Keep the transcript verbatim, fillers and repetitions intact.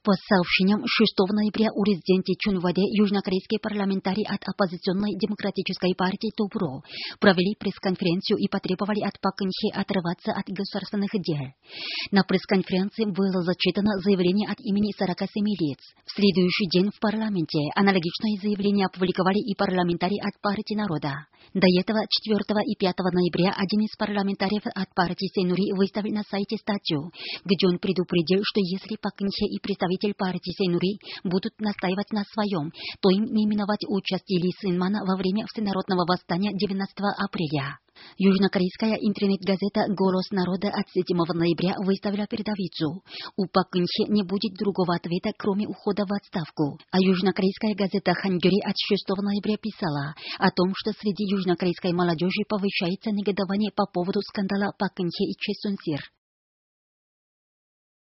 По сообщениям шестого ноября у резиденции Чунваде южнокорейские парламентарии от оппозиционной демократической партии ТОБРО провели пресс-конференцию и потребовали от Пак Кын Хе отрываться от государственных дел. На пресс-конференции было зачитано заявление от имени сорока семи лиц. В следующий день в парламенте аналогичное заявление опубликовали и парламентарии от партии народа. До этого четвёртого и пятого ноября один из парламентариев от партии Сейнури выставил на сайте статью, где он предупредил, что если Пак Кын Хе и представитель партии Сейнури будут настаивать на своем, то им не миновать участие Ли Сынмана во время всенародного восстания девятнадцатого апреля. Южнокорейская интернет-газета «Голос народа» от седьмого ноября выставила передовицу. У Пак Кын Хе не будет другого ответа, кроме ухода в отставку. А южнокорейская газета «Хангёри» от шестого ноября писала о том, что среди южнокорейской молодежи повышается негодование по поводу скандала Пак Кын Хе и Чэ Сун Сир.